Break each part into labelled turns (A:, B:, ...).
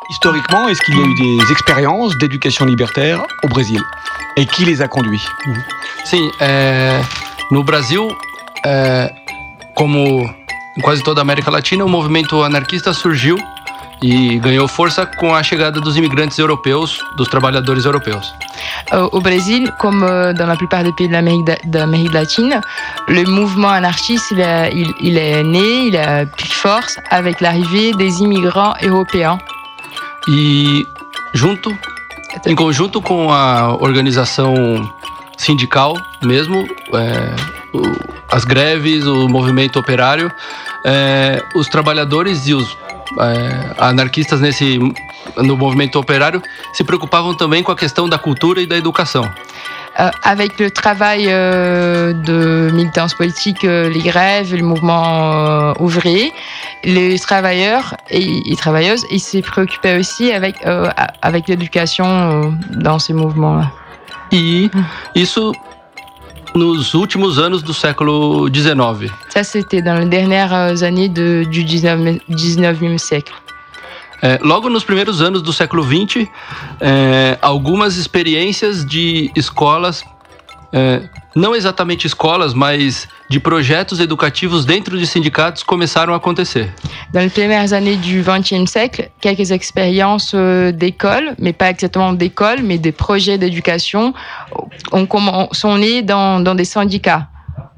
A: Historiquement, est-ce qu'il y a eu des expériences d'éducation libertaire au Brésil? Et qui les a conduits?
B: Sim, no Brasil, como em quase toda a América Latina, o movimento anarquista surgiu e ganhou força com a chegada dos imigrantes europeus, dos trabalhadores europeus.
C: Au Brésil, comme dans la plupart des pays de l'Amérique latine, le mouvement anarchiste il est né, il a pris force avec l'arrivée des immigrants européens.
B: E em conjunto com a organização sindical mesmo, as greves, o movimento operário, os trabalhadores e os anarquistas no movimento operário se preocupavam também com a questão da cultura e da educação.
C: Avec le travail de militance politique, les grèves, le mouvement ouvrier, les travailleurs et travailleuses, ils se préoccupaient aussi avec l'éducation dans ces mouvements-là.
B: E isso nos últimos anos do século XIX.
C: Ça, c'était dans les dernières années du 19e siècle.
B: Logo nos primeiros anos do século XX, algumas experiências de escolas, não exatamente escolas, mas de projetos educativos dentro de sindicatos começaram a acontecer.
C: Dans les premières années du XXe siècle, quelques expériences d'école, mais pas exactement d'école, mais des projets d'éducation sont nés dans des syndicats.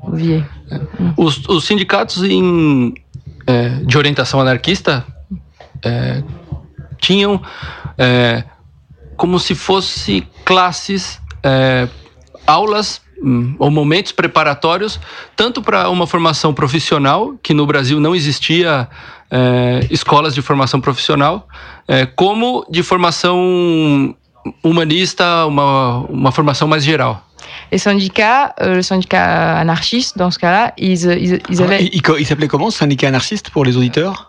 B: Os sindicatos de orientação anarquista tinham como se fosse classes, aulas ou momentos preparatórios, tanto para uma formação profissional, que no Brasil não existia escolas de formação profissional, como de formação humanista, uma formação mais geral.
C: Les syndicats, le syndicat anarchiste, dans ce cas-là, ils avaient...
A: Il s'appelait comment, syndicat anarchiste, pour les auditeurs?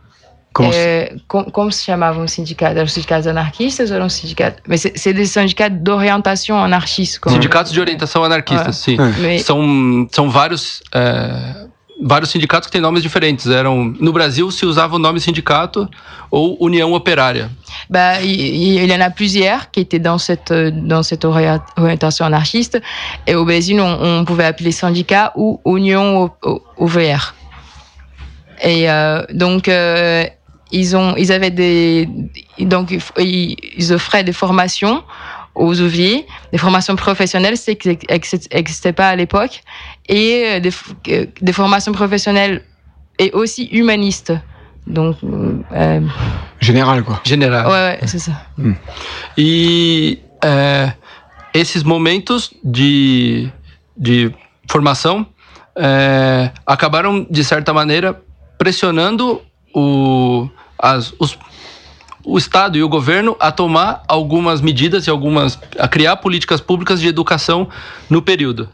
C: Como se chamavam os sindicatos? Eram sindicatos anarquistas ou eram sindicatos... Mas c'est des syndicats d'orientation anarchiste.
B: Sindicatos de orientação anarquista, sim.
C: Mais...
B: São vários sindicatos que têm nomes diferentes. No Brasil, se usava o nome sindicato ou União Operária.
C: Il y en a plusieurs qui étaient dans cette orientation anarchiste. Et au Brésil, on pouvait appeler syndicat ou Union ouvrière. Et donc... Ils offraient des formations aux ouvriers, des formations professionnelles, c'est qui n'existait pas à l'époque, et des formations professionnelles et aussi humanistes. Donc,
A: général, quoi.
B: Général.
C: Ouais, c'est ça.
B: E esses momentos de formação acabaram, de certa maneira, pressionando o Estado e o governo a tomar algumas medidas a criar políticas públicas de educação no período.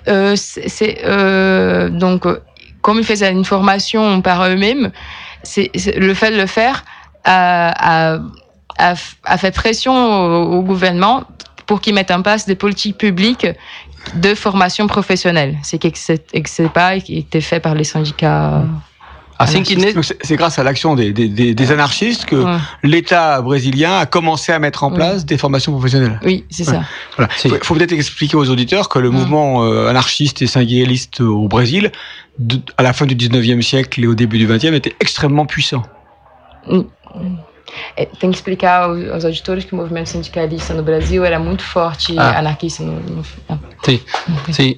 C: Donc, comme ils faisaient une formation par eux-mêmes, le fait de le faire a fait pression au gouvernement pour qu'ils mettent en place des politiques publiques de formation professionnelle. C'est pas qui était fait par les syndicats.
A: C'est grâce à l'action des anarchistes que l'État brésilien a commencé à mettre en place des formations professionnelles.
C: Oui, c'est ça.
A: Voilà. Faut peut-être expliquer aux auditeurs que le mouvement anarchiste et syndicaliste au Brésil, à la fin du 19e siècle et au début du 20e, était extrêmement puissant.
C: Tem que explicar aos auditores que o movimento sindicalista no Brasil era muito forte, anarquista.
B: Sim.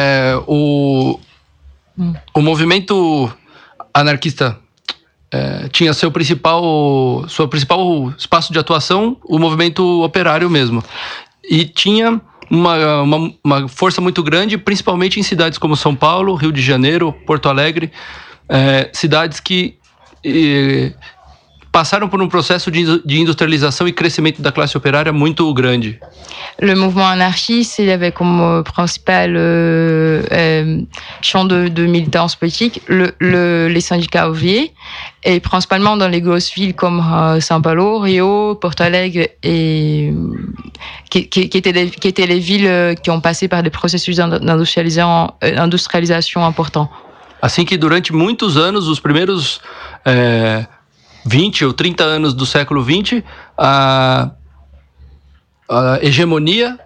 B: O movimento anarquista tinha seu principal espaço de atuação o movimento operário mesmo. E tinha uma força muito grande, principalmente em cidades como São Paulo, Rio de Janeiro, Porto Alegre, cidades que passaram por um processo de industrialização e crescimento da classe operária muito grande.
C: Le mouvement anarchiste, il avait comme principal champ de militance politique les syndicats ouvriers, et principalement dans les grosses villes comme São Paulo, Rio, Porto Alegre, et qui étaient les villes qui ont passé par des processus d'industrialisation importants.
B: Assim que durante muitos anos, os primeiros 20 ou 30 anos do século XX, a hegemonia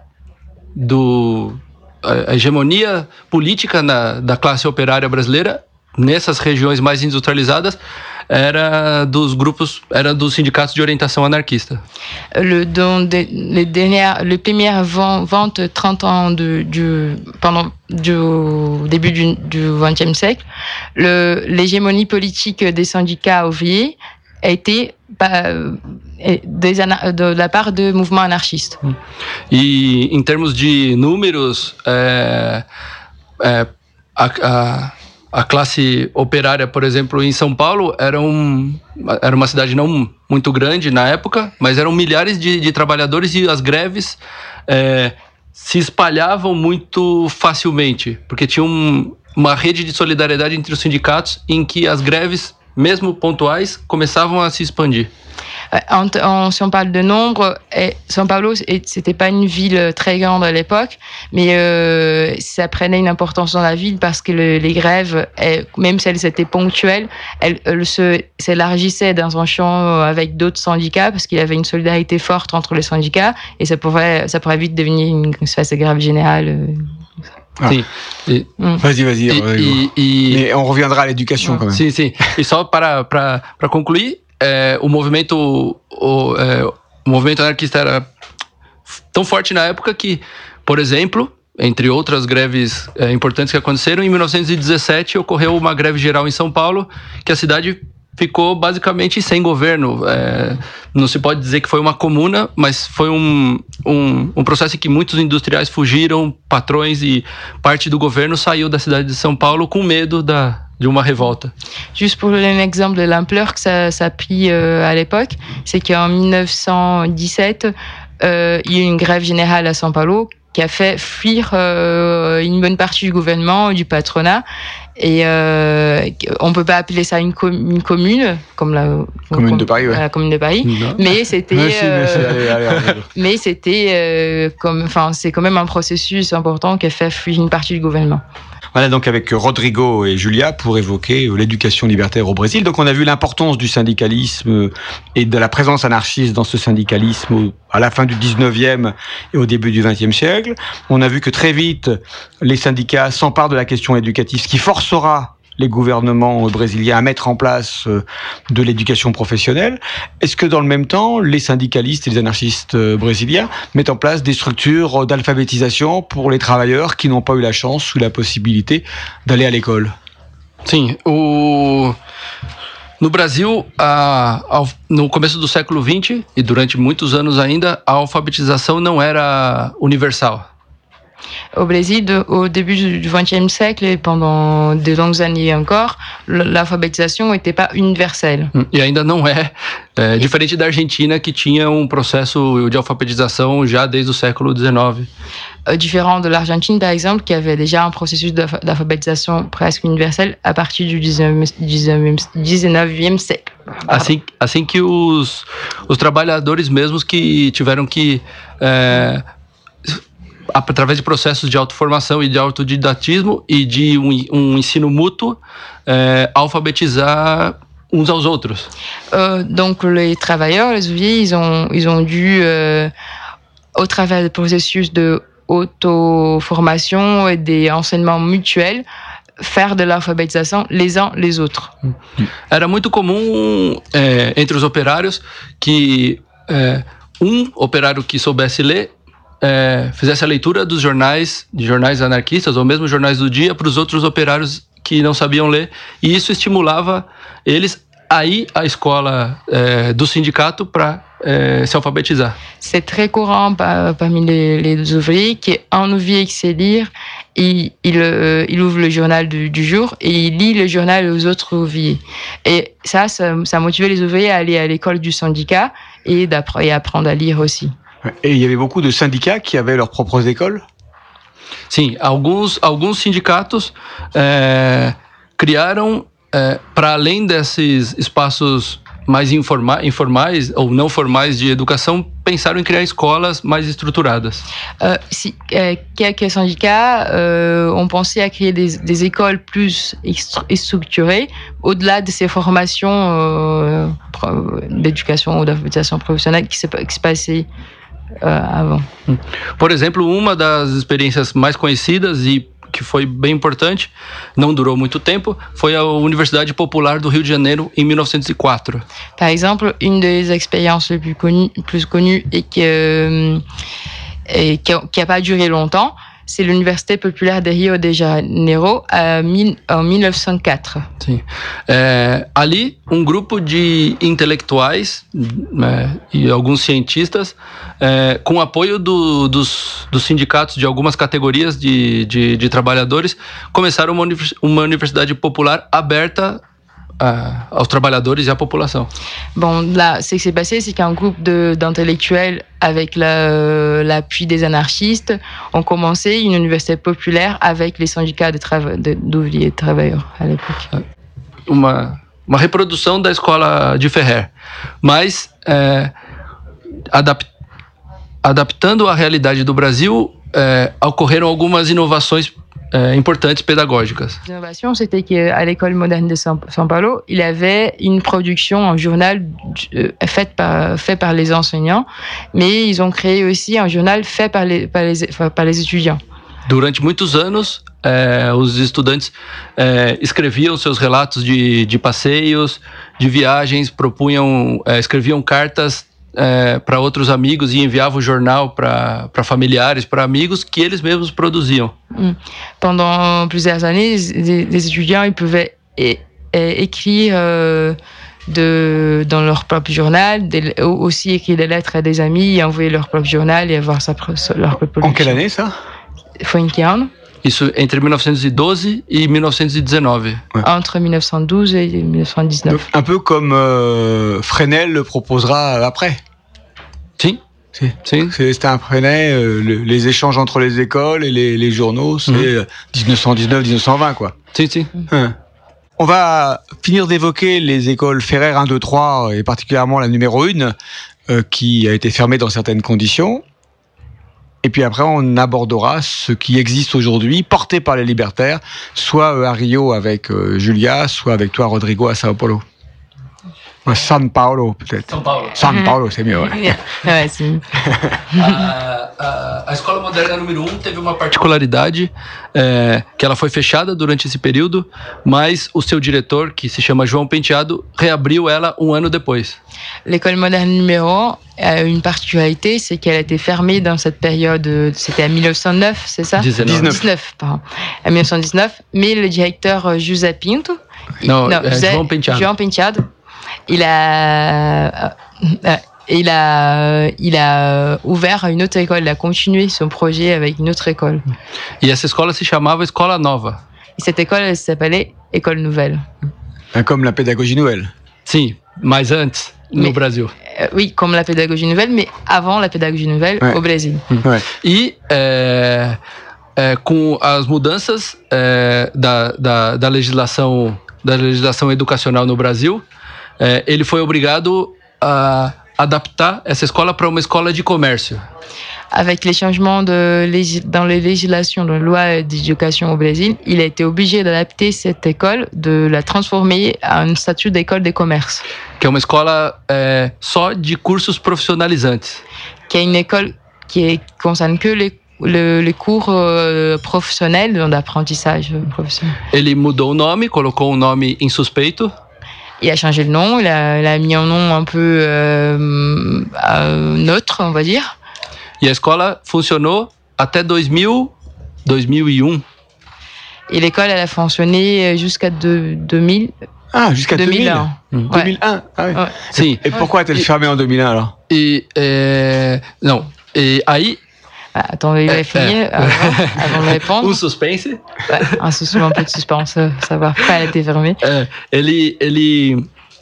B: a hegemonia política da classe operária brasileira nessas regiões mais industrializadas era dos sindicatos de orientação anarquista.
C: Les premières ventes 30 ans du début du XXe siècle, l'hégémonie politique des syndicats ouvriers a été de la part de mouvements anarchistes.
B: E em termos de números, a classe operária, por exemplo, em São Paulo, era uma cidade não muito grande na época, mas eram milhares de trabalhadores e as greves se espalhavam muito facilmente, porque tinha uma rede de solidariedade entre os sindicatos em que as greves, mesmo pontuais, começavam a se expandir.
C: Si on parle de nombre, São Paulo, c'était pas une ville très grande à l'époque, mais ça prenait une importance dans la ville parce que les grèves, même si elles étaient ponctuelles, elles s'élargissaient dans un champ avec d'autres syndicats parce qu'il y avait une solidarité forte entre les syndicats et ça pourrait vite devenir une espèce de grève générale.
B: Sim.
C: Vas-y.
A: Mais on reviendra à l'éducation quand même.
B: Sim. E só para concluir, o movimento anarquista era tão forte na época que, por exemplo, entre outras greves importantes que aconteceram, em 1917 ocorreu uma greve geral em São Paulo, que a cidade ficou basicamente sem governo. Não se pode dizer que foi uma comuna, mas foi um processo em que muitos industriais fugiram, patrões, e parte do governo saiu da cidade de São Paulo com medo de uma révolte.
C: Juste pour donner un exemple de l'ampleur que ça a pris à l'époque, c'est qu'en 1917, il y a eu une grève générale à São Paulo qui a fait fuir une bonne partie du gouvernement, du patronat. Et on ne peut pas appeler ça une commune, comme la
A: commune de Paris, ouais.
C: La commune de Paris, mais c'était, mais c'était c'est quand même un processus important qui a fait fuir une partie du gouvernement.
A: Voilà, donc avec Rodrigo et Julia pour évoquer l'éducation libertaire au Brésil. Donc on a vu l'importance du syndicalisme et de la présence anarchiste dans ce syndicalisme à la fin du 19e et au début du 20e siècle. On a vu que très vite, les syndicats s'emparent de la question éducative, ce qui forcera les gouvernements brésiliens à mettre en place de l'éducation professionnelle. Est-ce que dans le même temps, les syndicalistes et les anarchistes brésiliens mettent en place des structures d'alphabétisation pour les travailleurs qui n'ont pas eu la chance ou la possibilité d'aller à l'école?
B: Sim, no Brasil, no começo do século XX e durante muitos anos ainda, a alfabetização não era universal.
C: Au Brésil, au début du XXe siècle et pendant de longues années encore, l'alphabétisation n'était pas universelle.
B: E ainda não diferente da Argentina, que tinha processo de alfabetização já desde o século XIX.
C: Différent de l'Argentine, par exemple, qui avait déjà un processus d'alphabétisation presque universel à partir du 19e siècle.
B: Assim que os trabalhadores mesmos que tiveram que através de processos de autoformação e de autodidatismo e de ensino mútuo, alphabétisar uns aos outros.
C: Donc les travailleurs, les ouvriers, ils ont dû, au travers des processus de auto-formation et des enseignements mutuels, faire de l'alphabétisation les uns les autres.
B: Era muito comum entre os operários que operário que soubesse ler fizesse a leitura de jornais anarquistas ou mesmo jornais do dia para os outros operários que não sabiam ler, e isso estimulava eles a ir à escola do sindicato para se alphabétiser.
C: C'est très courant parmi les ouvriers qu'un ouvrier qui sait lire, il ouvre le journal du jour et il lit le journal aux autres ouvriers. Et ça motivait les ouvriers à aller à l'école du syndicat et apprendre à lire aussi.
A: Et il y avait beaucoup de syndicats qui avaient leurs propres écoles?
B: Sim, alguns sindicatos criaram, para além desses espaços mais informais ou não formais de educação pensaram em criar escolas mais estruturadas.
C: Quelques syndicats ont pensé à créer des écoles plus structurées au-delà de ces formations d'éducation ou d'alphabétisation professionnelle qui se passaient avant.
B: Por exemplo, uma das experiências mais conhecidas e que foi bem importante, não durou muito tempo, foi a Universidade Popular do Rio de Janeiro em 1904.
C: Par exemple, une des expériences les plus connues et qui a pas duré longtemps, c'est l'Université Populaire de Rio de Janeiro en 1904.
B: Sim. Ali, grupo de intelectuais e alguns cientistas, com apoio dos sindicatos de algumas categorias de trabalhadores, começaram uma universidade popular aberta aos trabalhadores et à la population.
C: Bon, là, ce qui s'est passé, c'est qu'un groupe d'intellectuels, avec l'appui des anarchistes, ont commencé une université populaire avec les syndicats d'ouvriers et de travailleurs à l'époque.
B: Uma reprodução da escola de Ferrer, mas adaptando à realidade do Brasil, ocorreram algumas inovações importantes pédagogiques.
C: L'innovation, c'était qu'à l'école moderne de São Paulo, il y avait une production, un journal fait par les enseignants, mais ils ont créé aussi un journal fait par les étudiants.
B: Durante muitos anos, os estudantes escreviam seus relatos de passeios, de viagens, escreviam cartas para outros amigos e enviavam o jornal para familiares, para amigos que eles mesmos produziam.
C: Pendant plusieurs années, les étudiants ils pouvaient écrire dans leur propre journal, aussi écrire des lettres à des amis et envoyer leur propre journal et avoir leur propre production.
A: En quelle année ça?
C: Foi em que ano?
B: Isso entre 1912 et 1919.
C: Ouais. Entre 1912 et 1919.
A: Donc, un peu comme Fresnel le proposera après.
B: Si.
A: C'était un Fresnel, les échanges entre les écoles et les journaux, c'est 1919-1920 quoi.
B: Si.
A: On va finir d'évoquer les écoles Ferrer 1, 2, 3 et particulièrement la numéro 1 qui a été fermée dans certaines conditions. Et puis après, on abordera ce qui existe aujourd'hui, porté par les libertaires, soit à Rio avec Julia, soit avec toi, Rodrigo, à Sao Paulo. São Paulo, peut-être. São Paulo, c'est mieux, ouais.
C: Ouais, c'est mieux.
B: A Escola Moderna número 1 teve uma particularidade, que ela foi fechada durante esse período, mas o seu diretor, que se chama João Penteado, reabriu ela um ano depois.
C: L'école moderne numéro 1 a une particularité, c'est qu'elle a été fermée dans cette période, c'était en 1909, c'est ça? 19, pardon. En 1919, mais le directeur José Pinto,
B: João
C: Penteado, il a ouvert une autre école, il a continué son projet avec une autre école.
B: E essa escola se chamava Escola Nova.
C: Et cette école, elle s'appelait École Nouvelle.
A: Comme la pédagogie nouvelle.
B: Sim, mas antes, no Brasil.
C: Oui, comme la pédagogie nouvelle, mais avant la pédagogie nouvelle, au Brésil.
A: Ouais.
B: E com as mudanças da legislação educacional no Brasil, ele foi obrigado a adaptar essa escola para uma escola de comércio.
C: Avec les changements dans les législations, dans les lois d'éducation au Brésil, il a été obligé d'adapter cette école, de la transformer en un statut d'école de commerce.
B: Que é uma escola só de cursos profissionalizantes.
C: Qui est une école qui concerne que les cours professionnels, d'apprentissage professionnel.
B: Ele mudou o nome, colocou um nome insuspeito.
C: Il a changé le nom, il a mis un nom un peu neutre, on va dire.
B: E a escola funcionou até 2001.
C: Et l'école, elle a fonctionné jusqu'à 2000.
A: Ah, jusqu'à
C: 2001.
A: 2001. Ah oui.
B: Ouais. Sim.
A: Et pourquoi a-t-elle fermé en 2001 alors?
B: Não. E aí.
C: Attends, il va finir avant de répondre.
B: Suspense.
C: Ouais, un peu de suspense, savoir pourquoi elle a été fermée.
B: Ele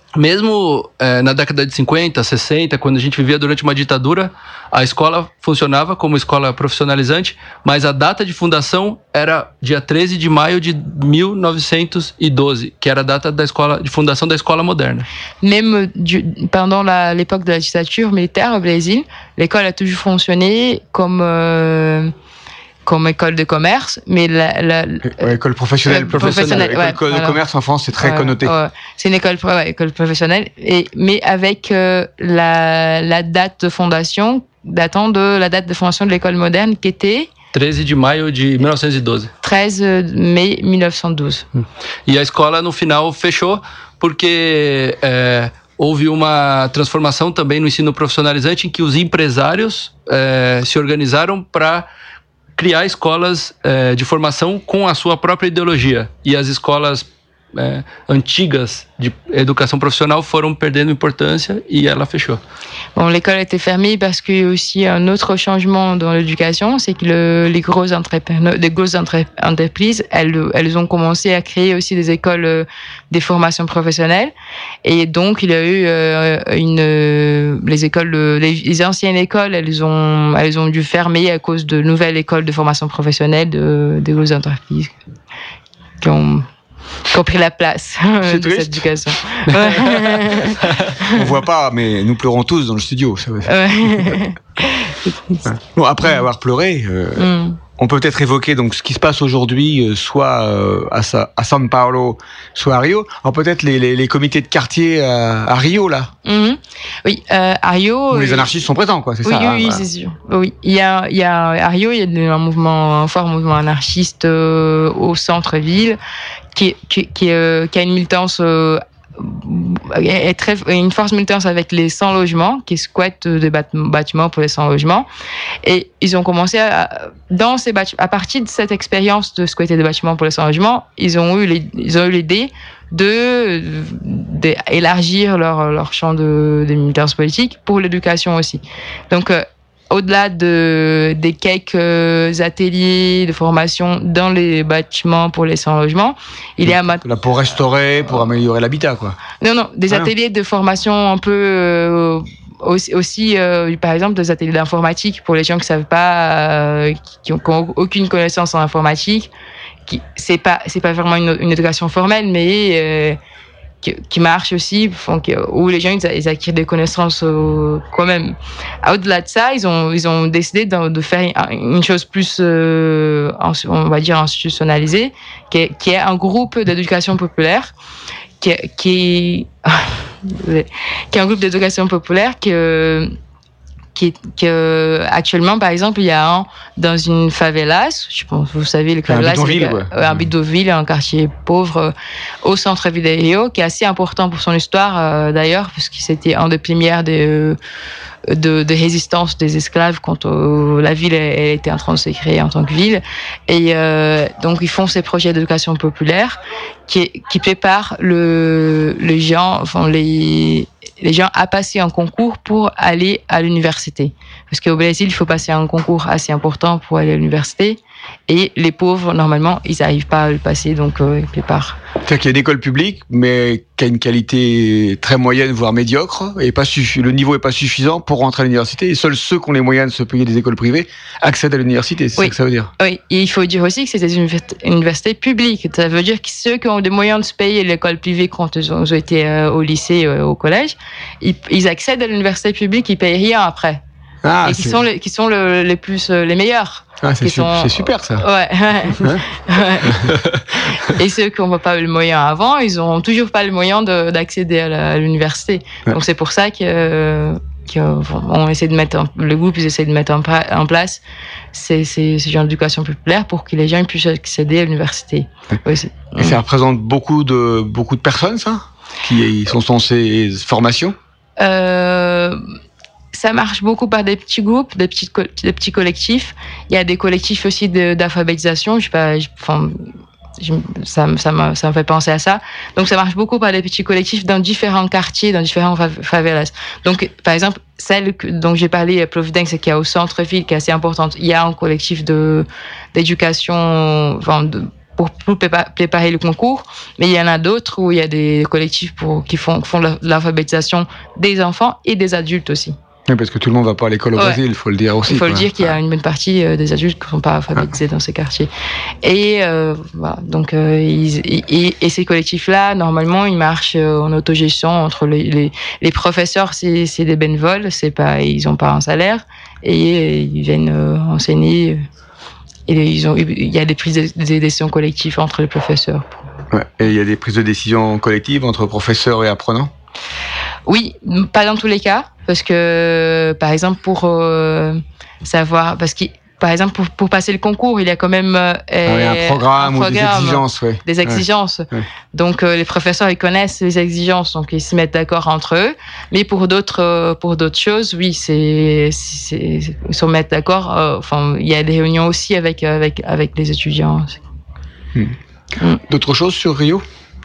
B: mesmo na década de 50, 60, quando a gente vivia durante uma ditadura, a escola funcionava como escola profissionalizante, mas a data de fundação era dia 13 de maio de 1912, que era a data de fundação da escola moderna.
C: Même pendant l'époque de la dictature militaire au Brésil, l'école a toujours fonctionné comme école de commerce, mais
A: école professionnelle. École de commerce en France, c'est très connoté.
C: C'est une école professionnelle, mais avec la date de fondation datant de la date de fondation de l'école moderne qui était
B: 13 de maio de 1912.
C: 13 mai 1912.
B: E a escola, no final, fechou porque houve uma transformação também no ensino profissionalizante em que os empresários se organizaram para criar escolas de formação com a sua própria ideologia. E as escolas antigas de éducation professionnelle foram perdendo importância et elle a fechou.
C: Bon, l'école a été fermée parce qu'il y a aussi un autre changement dans l'éducation, c'est que les grosses entreprises, elles ont commencé à créer aussi des écoles, des formations professionnelles, et donc il y a eu les anciennes écoles, elles ont dû fermer à cause de nouvelles écoles de formation professionnelle des grosses entreprises qui ont pris la place de cette éducation.
A: On voit pas, mais nous pleurons tous dans le studio. Bon, après avoir pleuré, on peut peut-être évoquer donc ce qui se passe aujourd'hui, soit à São Paulo, soit à Rio. Alors peut-être les comités de quartier à Rio là.
C: Oui, à Rio.
A: Où les anarchistes sont présents, quoi. C'est ça.
C: Oui, c'est sûr. Oui, à Rio, il y a un fort mouvement anarchiste au centre-ville qui a une militance. Une force militance avec les sans-logements qui squattent des bâtiments pour les sans-logements, et ils ont commencé à partir de cette expérience de squatter des bâtiments pour les sans-logements, ils ont eu l'idée d'élargir leur champ de militance politique pour l'éducation aussi. Donc au-delà des quelques ateliers de formation dans les bâtiments pour les sans-logement, il y a
A: là pour restaurer, pour améliorer l'habitat, quoi.
C: Non, des ateliers de formation un peu aussi par exemple des ateliers d'informatique pour les gens qui savent pas, qui ont aucune connaissance en informatique, c'est pas vraiment une éducation formelle, mais qui marche aussi, où les gens ils acquièrent des connaissances quand même. Au-delà de ça, ils ont décidé de faire une chose plus, on va dire, institutionnalisée, qui est un groupe d'éducation populaire, qui est un groupe d'éducation populaire actuellement, par exemple, il y a dans une favelas, je pense, vous savez, le favelas, un bidonville, un quartier pauvre au centre-ville de Rio, qui est assez important pour son histoire d'ailleurs, parce que c'était un des pionniers de résistance des esclaves quand la ville elle était en train de se créer en tant que ville, et donc ils font ces projets d'éducation populaire qui préparent les gens à passer un concours pour aller à l'université. Parce qu'au Brésil, il faut passer un concours assez important pour aller à l'université. Et les pauvres, normalement, ils n'arrivent pas à le passer, donc ils préparent.
A: C'est-à-dire qu'il y a une école publique, mais qui a une qualité très moyenne, voire médiocre, et le niveau n'est pas suffisant pour rentrer à l'université. Et seuls ceux qui ont les moyens de se payer des écoles privées accèdent à l'université. C'est ça que ça veut dire.
C: Oui, et il faut dire aussi que c'est des universités publiques. Ça veut dire que ceux qui ont les moyens de se payer l'école privée quand ils ont été au lycée, au collège, ils accèdent à l'université publique, ils ne payent rien après. Et qui sont les meilleurs.
A: C'est super ça.
C: Ouais. Et ceux qui n'ont pas eu le moyen avant, ils n'ont toujours pas le moyen d'accéder à l'université. Ouais. Donc c'est pour ça le groupe essaie de mettre en place ces genres d'éducation populaire pour que les gens puissent accéder à l'université.
A: Ouais. Et ça représente beaucoup de personnes, ça, qui sont dans ces formations.
C: Ça marche beaucoup par des petits groupes, des petits collectifs. Il y a des collectifs aussi d'alphabétisation. Ça me fait penser à ça. Donc, ça marche beaucoup par des petits collectifs dans différents quartiers, dans différents favelas. Donc, par exemple, celle dont j'ai parlé, Providence, qui est au centre-ville, qui est assez importante. Il y a un collectif d'éducation, pour préparer le concours. Mais il y en a d'autres où il y a des collectifs qui font l'alphabétisation des enfants et des adultes aussi.
A: Oui, parce que tout le monde ne va pas à l'école au Brésil, il faut le dire aussi.
C: Il faut le dire qu'il y a une bonne partie des adultes qui ne sont pas alphabétisés dans ces quartiers. Et voilà, donc, et ces collectifs-là, normalement, ils marchent en autogestion entre les professeurs, c'est des bénévoles, ils n'ont pas un salaire, et ils viennent enseigner. Et il y a des prises de décisions collectives entre les professeurs.
A: Ouais. Et il y a des prises de décision collectives entre professeurs et apprenants ?
C: Oui, pas dans tous les cas, parce que, par exemple, pour savoir, par exemple, pour passer le concours, il y a quand même
A: un programme ou des exigences. Ouais.
C: Des exigences. Ouais. Donc, les professeurs, ils connaissent les exigences, donc ils se mettent d'accord entre eux. Mais pour d'autres choses, oui, ils se mettent d'accord. Il y a des réunions aussi avec les étudiants.
A: D'autres choses sur Rio ?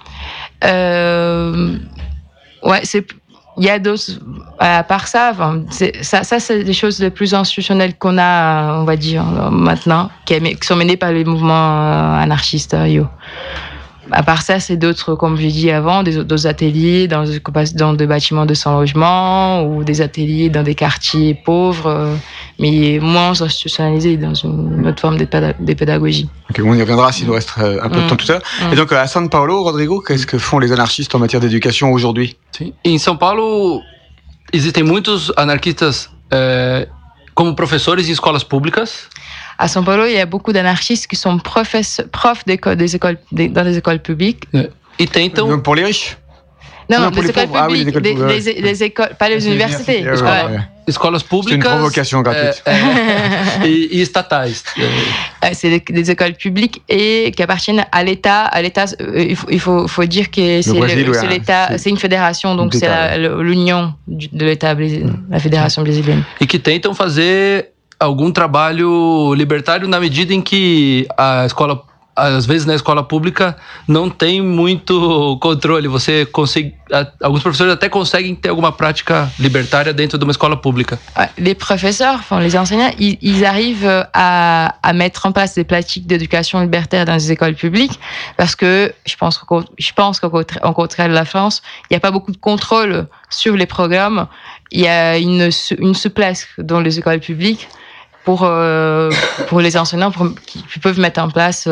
C: Ouais, il y a d'autres. À part ça, ça c'est des choses les plus institutionnelles qu'on a, on va dire, maintenant, qui sont menées par les mouvements anarchistes à Rio. À part ça, c'est d'autres, comme je dit avant, d'autres ateliers dans des bâtiments de sans logement ou des ateliers dans des quartiers pauvres, mais moins institutionnalisés dans une autre forme de pédagogie.
A: Ok, on y reviendra s'il nous reste un peu de temps tout à l'heure. Et donc, à São Paulo, Rodrigo, qu'est-ce que font les anarchistes en matière d'éducation aujourd'hui ?
B: Em São Paulo, existem muitos anarquistas como professores em escolas públicas.
C: À São Paulo, il y a beaucoup d'anarchistes qui sont profs dans des écoles publiques.
B: Et tentam...
A: Donc pour les riches ?
C: Non, des écoles publiques, des écoles, pas les universités.
B: Escolas públicas.
A: C'est une provocation gratuite.
B: Et estatais.
C: C'est des écoles publiques et qui appartiennent à l'État. Il faut dire que c'est l'État, c'est une fédération, donc c'est l'union de l'État, la fédération brésilienne.
B: E que tentam fazer algum trabalho libertário na medida em que às vezes na escola pública não tem muito controle. Alguns professores até conseguem ter alguma prática libertária dentro de uma escola pública.
C: Les professeurs, les enseignants, ils arrivent à mettre en place des pratiques d'éducation libertaire dans les écoles publiques parce que je pense qu'au contraire de la France, il n'y a pas beaucoup de contrôle sur les programmes. Il y a une souplesse dans les écoles publiques pour les enseignants qui peuvent mettre en place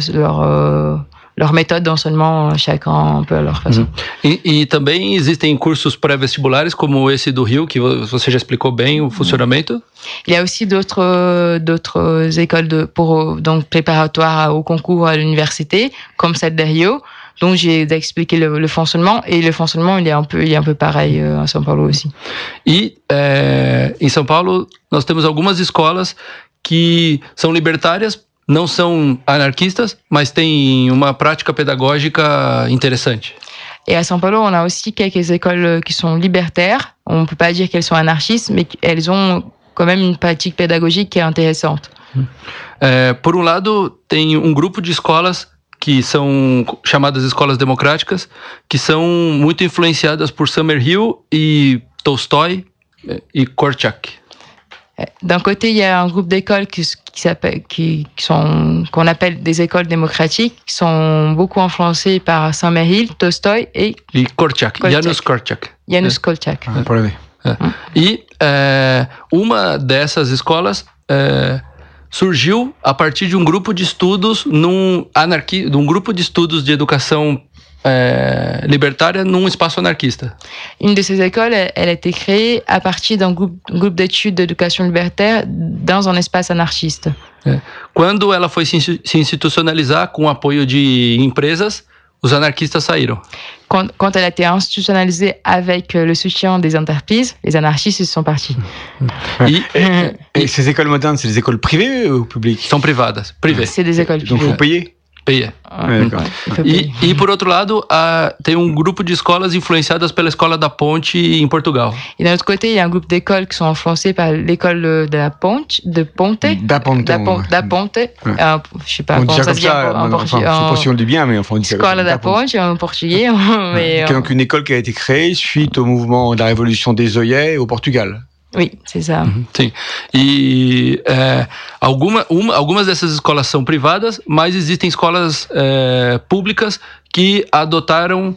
C: leur méthode d'enseignement, chacun un peu à leur façon.
B: E também existem cursos pré-vestibulares como esse do Rio, que você já explicou bem o funcionamento.
C: Il y a aussi d'autres écoles donc préparatoires au concours à l'université, comme celle de Rio. Donc j'ai expliqué le fonctionnement, et le fonctionnement il est un peu pareil à São Paulo aussi.
B: E em São Paulo nós temos algumas escolas que são libertárias, não são anarquistas, mas têm uma prática pedagógica interessante.
C: Et à São Paulo, on a aussi quelques écoles qui sont libertaires. On ne peut pas dire qu'elles sont anarchistes, mais elles ont quand même une pratique pédagogique qui est intéressante.
B: Por lado, tem grupo de escolas que são chamadas escolas democráticas, que são muito influenciadas por Summerhill e Tolstói e Korczak.
C: D'un côté, il y a un groupe d'écoles qu'on appelle des écoles démocratiques, qui sont beaucoup influencées par Summerhill, Tolstói et
B: Korczak. Janusz Korczak.
C: Janusz Korczak.
B: E uma dessas escolas surgiu a partir de grupo de estudos de grupo de estudos de educação libertária num espaço anarquista.
C: Une de ces écoles, elle a été créée à partir d'un groupe d'études d'éducation libertaire dans un espace anarchiste.
B: Quando ela foi se institucionalizar com o apoio de empresas, os anarquistas saíram.
C: Quand elle a été institutionnalisée avec le soutien des entreprises, les anarchistes sont partis.
A: Et ces écoles modernes, c'est des écoles privées ou publiques ?
B: São privadas, privées.
C: C'est des écoles privées.
A: Donc il faut payer ?
B: Payer. E por outro lado, tem grupo de escolas influenciadas pela Escola da Ponte em Portugal.
C: Et d'un autre côté, il y a un groupe d'écoles qui sont influencées par l'école de la Ponte,
A: Da Ponte.
C: Je sais pas comment ça se dit en portugais.
A: Je sais pas si on le dit bien, mais enfin on dit ça.
C: Escola da Ponte en portugais.
A: Donc une école qui a été créée suite au mouvement de la révolution des œillets au Portugal.
C: Oui, c'est ça.
B: Sim. E algumas dessas escolas são privadas, mas existem escolas públicas que adotaram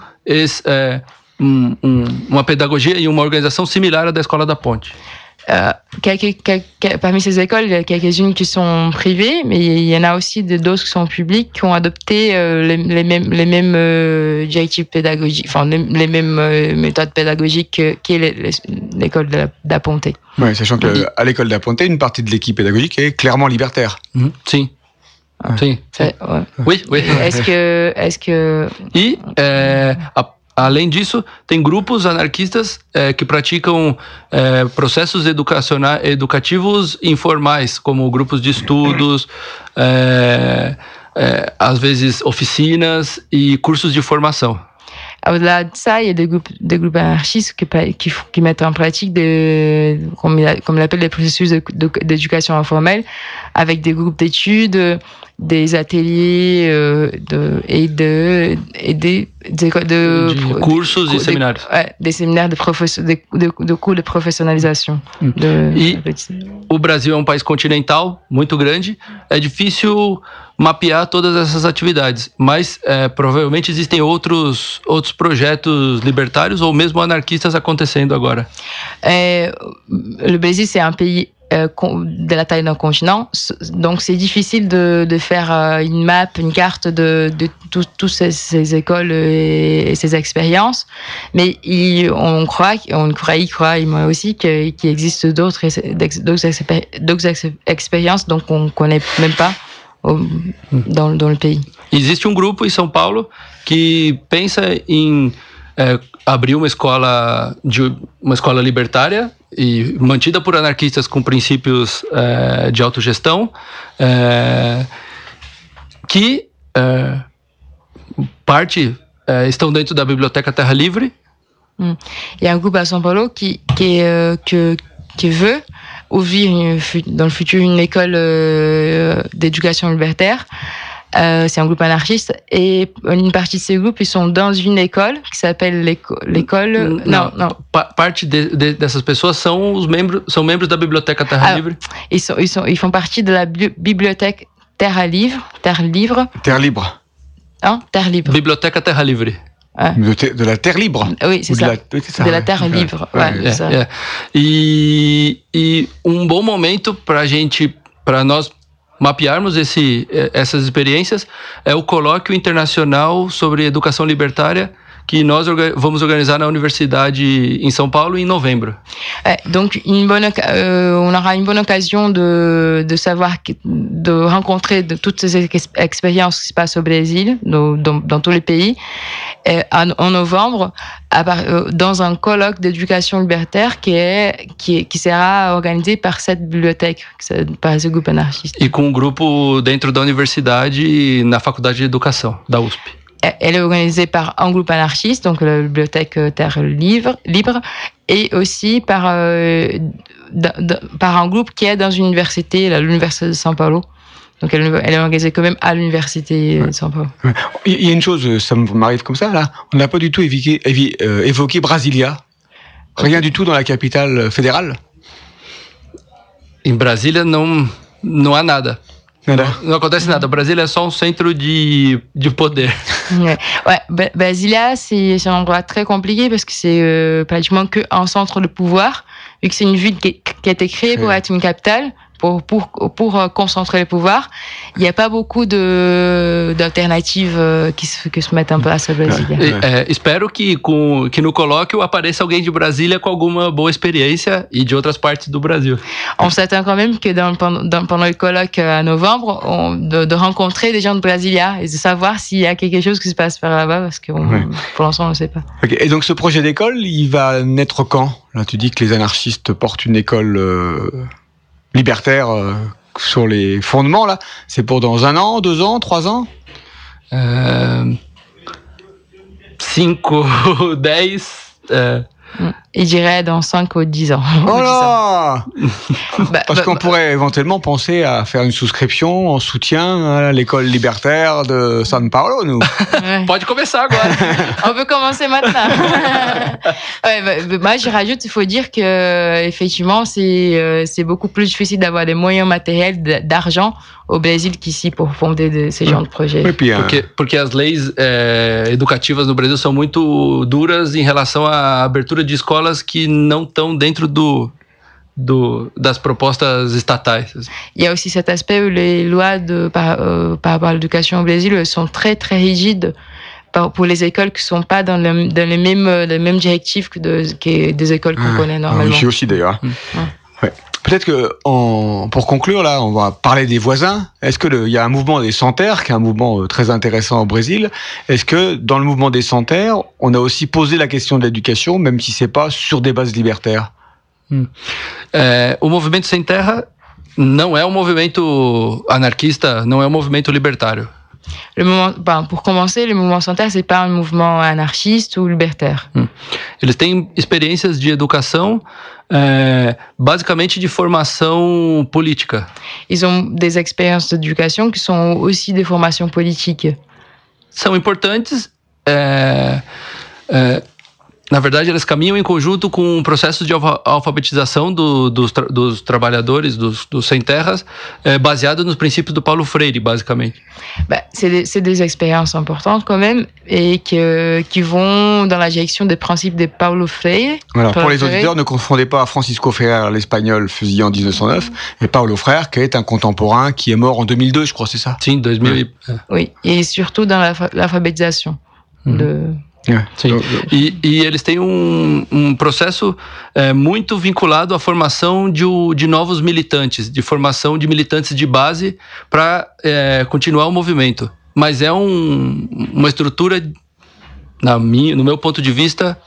B: uma pedagogia e uma organização similar à da Escola da Ponte.
C: Parmi ces écoles, il y a quelques-unes qui sont privées, mais il y en a aussi d'autres qui sont publiques, qui ont adopté les mêmes directives pédagogiques, enfin les mêmes méthodes pédagogiques qu'est l'école de la Ponte.
A: Ouais, sachant qu'à l'école de la Ponte, une partie de l'équipe pédagogique est clairement libertaire.
B: Sim. Sim.
C: Ouais.
B: Oui.
C: Est-ce que...
B: E além disso, tem grupos anarquistas que praticam processos educativos informais, como grupos de estudos, às vezes oficinas e cursos de formação.
C: Au-delà de ça, il y a des groupes anarchistes qui mettent en pratique comme on l'appelle, des processus d'éducation informelle, avec des groupes d'études, des ateliers
B: cursos e seminários.
C: Des séminaires de cours de profissionalisation.
B: O Brasil é um país continental muito grande, é difícil mapear todas essas atividades, mas provavelmente existem outros projetos libertários ou mesmo anarquistas acontecendo agora.
C: Le Brésil, c'est un pays de la taille d'un continent, donc c'est difficile de faire une map, une carte de toutes ces écoles et ces expériences, mais on croit, moi aussi, qu'il existe d'autres expériences, donc on ne connaît même pas dans le pays.
B: Existe grupo em São Paulo que pensa em abrir uma escola libertária e mantida por anarquistas com princípios de autogestão, que parte estão dentro da Biblioteca Terra Livre.
C: Il y a un groupe à São Paulo qui veut ouvrir dans le futur une école d'éducation libertaire. C'est un groupe anarchiste et une partie de ces groupes, ils sont dans une école qui s'appelle l'école... Non.
B: Parte dessas pessoas são membros da Biblioteca Terra Livre.
C: Ils font partie de la bibliothèque Terra Livre.
A: Terre libre.
C: Terre libre.
B: Biblioteca Terra Livre.
A: De la terre libre.
C: Oui, c'est ça. De la terre libre.
B: E bom momento para nós mapearmos essas experiências é o colóquio internacional sobre educação libertária que nós vamos organizar na universidade em São Paulo em novembro.
C: Donc on aura une bonne occasion de savoir, de rencontrer toutes ces expériences qui se passent au Brésil, dans tous les pays, en novembre, dans un colloque d'éducation libertaire qui sera organisé par cette bibliothèque, par ce groupe anarchiste.
B: E com grupo dentro da universidade na Faculdade de Educação da USP.
C: Elle est organisée par un groupe anarchiste, donc la bibliothèque Terre Libre, et aussi par un groupe qui est dans une université, l'université de São Paulo. Donc elle est organisée quand même à l'université de São Paulo.
B: Il
A: y a une chose, ça m'arrive comme ça là, on n'a pas du tout évoqué Brasilia. Rien du tout dans la capitale fédérale.
B: Em Brasília não há nada. Não acontece nada. Brasília é só um centro de poder.
C: Brasilia, c'est un endroit très compliqué parce que c'est pratiquement qu'un centre de pouvoir, vu que c'est une ville qui a été créée pour être une capitale, pour concentrer le pouvoir. Il n'y a pas beaucoup d'alternatives qui se mettent en place à Brasília.
B: Espero que no colóquio apareça alguém de Brasília com alguma boa experiência e de outras partes do Brasil.
C: On s'attend quand même que pendant le colloque à novembre, de rencontrer des gens de Brasilia et de savoir s'il y a quelque chose qui se passe par là-bas, parce que pour l'instant, on ne sait pas.
A: Okay. Et donc ce projet d'école, il va naître quand ? Là, tu dis que les anarchistes portent une école libertaire sur les fondements, là. C'est pour dans 1 an, 2 ans, 3 ans
B: 5, 10...
C: Il dirait dans 5 ou 10 ans.
A: Oh là Parce qu'on pourrait éventuellement penser à faire une souscription en soutien à l'école libertaire de São Paulo, nous.
B: Ouais. Pode começar agora.
C: On peut commencer maintenant. Moi, je rajoute, il faut dire que effectivement, c'est beaucoup plus difficile d'avoir des moyens matériels d'argent au Brésil qu'ici pour fonder ces genres de projets.
B: Porque as leis educativas no Brasil são muito duras em relação à abertura de escolas que não estão dentro das propostas estatais.
C: Il y a aussi cet aspect où les lois par rapport à l'éducation au Brésil sont très très rigides pour les écoles qui ne sont pas dans les mêmes directives que des écoles qu'on connaît normalement.
A: Ici aussi d'ailleurs. Ouais. Peut-être que pour conclure là, on va parler des voisins. Est-ce que il y a un mouvement des sans-terre qui est un mouvement très intéressant au Brésil? Est-ce que dans le mouvement des sans-terre, on a aussi posé la question de l'éducation, même si c'est pas sur des bases libertaires?
B: O movimento Sem Terra não é um movimento anarquista, não é um movimento libertário.
C: Pour commencer, le mouvement Sem Terra, c'est pas un mouvement anarchiste ou libertaire.
B: Eles têm experiências de educação, basicamente de formação política.
C: Ils ont des expériences d'éducation qui sont aussi des formations politiques.
B: São importantes. Na verdade, elas caminham em conjunto com um processo de alfabetização dos trabalhadores, dos sem-terras, baseado nos princípios do Paulo Freire, basicamente.
C: C'est des expériences importantes quand même et qui vont dans la direction des principes de Paulo Freire.
A: Voilà, pour les auditeurs, ne confondez pas Francisco Ferrer, l'espagnol fusillé en 1909, et Paulo Freire, qui est un contemporain qui est mort en 2002, je crois, c'est ça?
B: Sim, 2000.
C: Oui, et surtout dans l'alphabétisation
B: Sim. E eles têm um processo muito vinculado à formação de novos militantes, de formação de militantes de base para continuar o movimento. Mas é uma estrutura, no meu ponto de vista,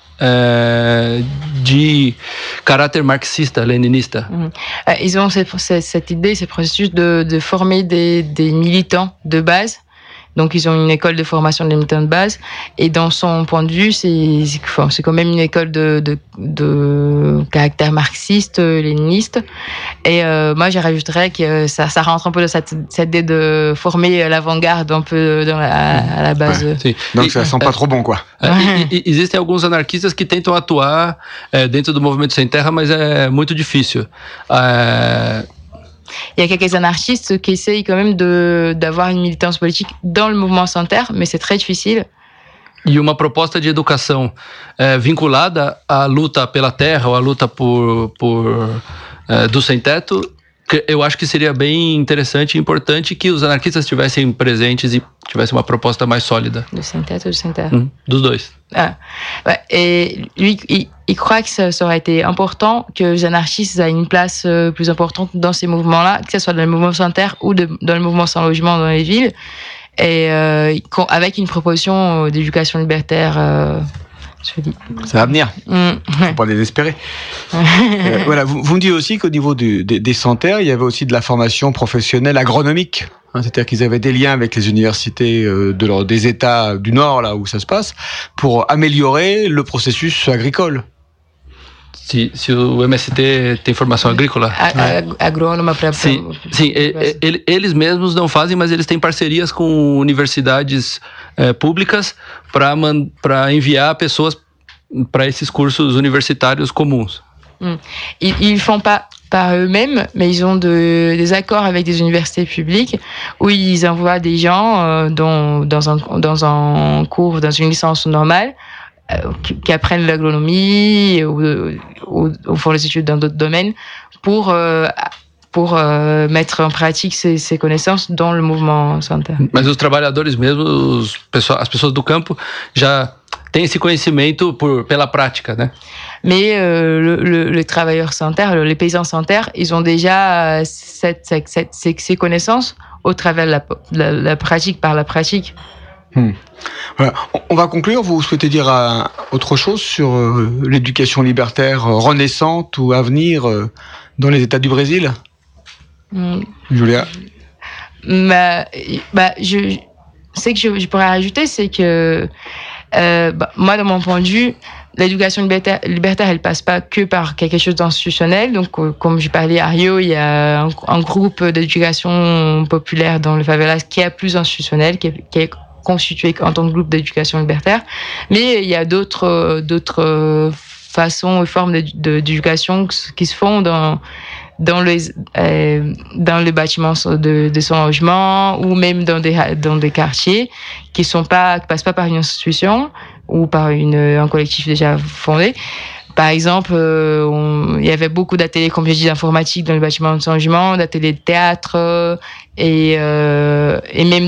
B: de caráter marxista-leninista.
C: Ils ont cette idée, ce processus de former des militants de base. Donc, ils ont une école de formation de militants de base. Et dans son point de vue, c'est quand même une école de caractère marxiste, léniniste. Et moi, j'y rajouterais que ça rentre un peu dans cette idée de former l'avant-garde un peu à la base.
A: Ouais. Donc, ça sent pas trop bon, quoi.
B: Existem alguns anarquistas que tentam atuar dentro do movimento Sem Terra, mas é muito difícil.
C: Il y a quelques anarchistes qui essayent quand même d'avoir une militance politique dans le mouvement Sem Terra, mais c'est très difficile.
B: E uma proposta de educação vinculada à luta pela terra ou à luta do sem-teto, que eu acho que seria bem interessante e importante que os anarquistas estivessem presentes e tivessem uma proposta mais sólida.
C: Do sem-teto ou do sem-terra?
B: Dos dois.
C: Et lui, il croit que ça aurait été important que les anarchistes aient une place plus importante dans ces mouvements-là, que ce soit dans le mouvement Sem Terra ou dans le mouvement Sans Logement dans les villes, et avec une proposition d'éducation libertaire.
A: Ça va venir. Faut pas désespérer. Voilà, vous me dites aussi qu'au niveau des sans-terre, il y avait aussi de la formation professionnelle agronomique. C'est-à-dire qu'ils avaient des liens avec les universités des États du Nord, là où ça se passe, pour améliorer le processus agricole.
B: Se o MST tem formação agrícola?
C: Agrônoma para...
B: Sim, eles mesmos não fazem, mas eles têm parcerias com universidades públicas para enviar pessoas para esses cursos universitários comuns.
C: Ils font pas par eux-mêmes, mais ils ont des accords avec des universités publiques où ils envoient des gens dans un cours, dans une licence normale, qui apprennent l'agronomie ou font les études dans d'autres domaines pour mettre en pratique ces connaissances dans le mouvement Sem Terra.
B: Mas os trabalhadores mesmo, as pessoas do campo já têm esse conhecimento pela prática, né?
C: Mais les travailleurs Sem Terra, les paysans Sem Terra, ils ont déjà ces connaissances au travers de la pratique, par la pratique.
A: Voilà. On va conclure. Vous souhaitez dire autre chose sur l'éducation libertaire renaissante ou à venir dans les États du Brésil? Julia?
C: Ce que je pourrais rajouter, c'est que moi, de mon point de vue, l'éducation libertaire, elle passe pas que par quelque chose d'institutionnel. Donc, comme je parlais à Rio, il y a un groupe d'éducation populaire dans le favelas qui est plus institutionnel, qui est constitué en tant que groupe d'éducation libertaire. Mais il y a d'autres façons et formes d'éducation qui se font dans les bâtiments de son logement ou même dans des quartiers qui passent pas par une institution ou par un collectif déjà fondé. Par exemple, il y avait beaucoup d'ateliers, comme j'ai dit, d'informatique dans les bâtiments de son logement, d'ateliers de théâtre et même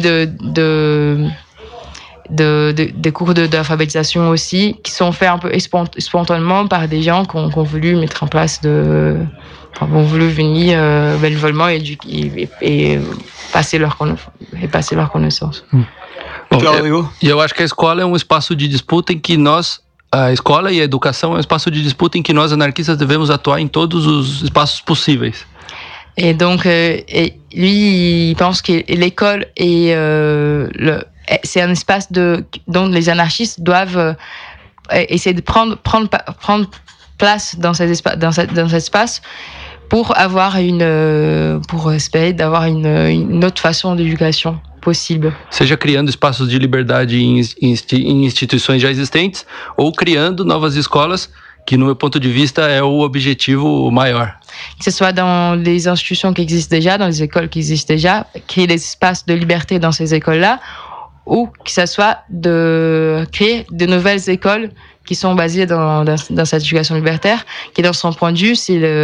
C: des cours d'alphabétisation aussi, qui sont faits un peu spontanément par des gens qui ont voulu mettre en place ont voulu venir bénévolement et passer leur connaissance.
B: Bom, eu acho que a escola é espaço de disputa em que a escola e a educação é espaço de disputa em que nós anarquistas devemos atuar em todos os espaços possíveis.
C: Et donc, lui, il pense que l'école c'est un espace dont les anarchistes doivent essayer de prendre place dans cet espace pour espérer d'avoir une autre façon d'éducation possível.
B: Seja criando espaços de liberdade em instituições já existentes ou criando novas escolas, que no meu ponto de vista é o objetivo maior.
C: Que ce soit dans les institutions qui existent déjà, dans les écoles qui existent déjà, créer des espaces de liberté dans ces écoles-là, ou que ce soit de créer de nouvelles écoles qui sont basées dans cette éducation libertaire, qui dans son point de vue,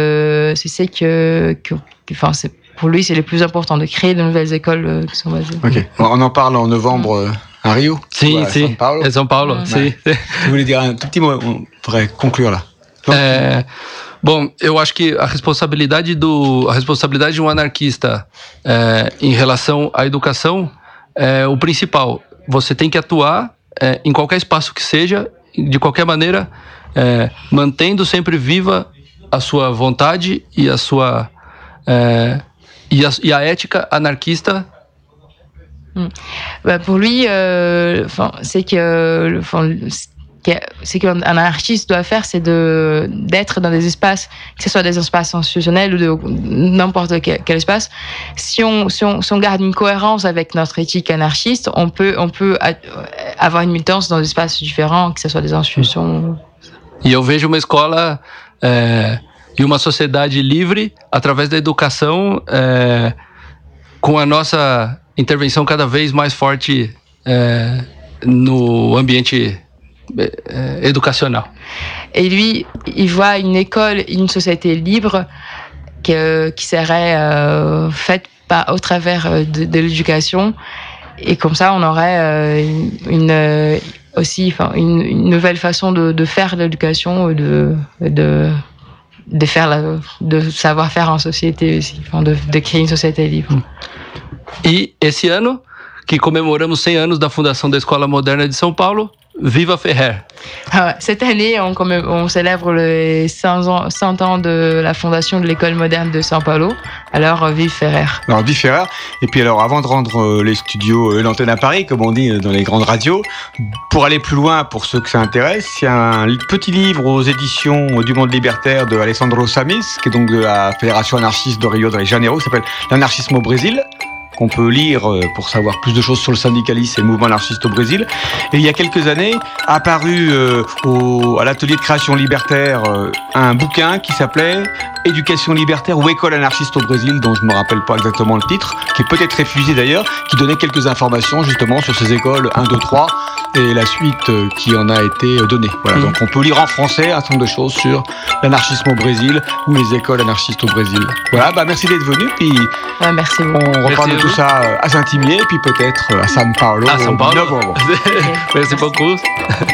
C: pour lui, c'est le plus important, de créer de nouvelles écoles qui sont basées.
A: Ok. On en parle en novembre à Rio.
B: Sim, sim. São Paulo, sim.
A: Vous voulez dire un tout petit mot? On pourrait conclure là.
B: Bom, eu acho que a responsabilidade de um anarquista em relação à educação é o principal. Você tem que atuar em qualquer espaço que seja, de qualquer maneira, mantendo sempre viva a sua vontade e a sua e a ética anarquista.
C: Pour lui, ce qu'un anarchiste doit faire, c'est d'être dans des espaces, que ce soit des espaces institutionnels ou de n'importe quel espace. Si on garde une cohérence avec notre éthique anarchiste, on peut avoir une militance dans des espaces différents, que ce soit des institutions.
B: E eu vejo uma escola e uma sociedade livre através da educação, com a nossa intervenção cada vez mais forte no ambiente éducationnel.
C: Et lui, il voit une école, une société libre qui serait faite au travers de l'éducation. Et comme ça, on aurait une nouvelle façon de faire l'éducation, de savoir faire en société aussi, de créer une société libre.
B: E esse ano, que comemoramos 100 anos da fundação da Escola Moderna de São Paulo, Viva Ferrer!
C: Cette année, on célèbre les 100 ans de la fondation de l'École moderne de São Paulo. Alors, vive Ferrer!
A: Alors, vive Ferrer! Et puis alors, avant de rendre les studios et l'antenne à Paris, comme on dit dans les grandes radios, pour aller plus loin, pour ceux que ça intéresse, il y a un petit livre aux éditions du Monde Libertaire de Alessandro Samis, qui est donc de la Fédération anarchiste de Rio de Janeiro, qui s'appelle L'anarchisme au Brésil, qu'on peut lire pour savoir plus de choses sur le syndicalisme et le mouvement anarchiste au Brésil. Et il y a quelques années, apparu à l'atelier de création libertaire un bouquin qui s'appelait Éducation libertaire ou École anarchiste au Brésil, dont je ne me rappelle pas exactement le titre, qui est peut-être réfusé d'ailleurs, qui donnait quelques informations justement sur ces écoles 1, 2, 3 et la suite qui en a été donnée. Voilà, donc on peut lire en français un certain nombre de choses sur l'anarchisme au Brésil ou les écoles anarchistes au Brésil. Voilà, merci d'être venu. Puis
C: merci beaucoup.
A: On reparle de tout ça à Saint-Imier et puis peut-être à São Paulo
B: en novembre. Merci beaucoup.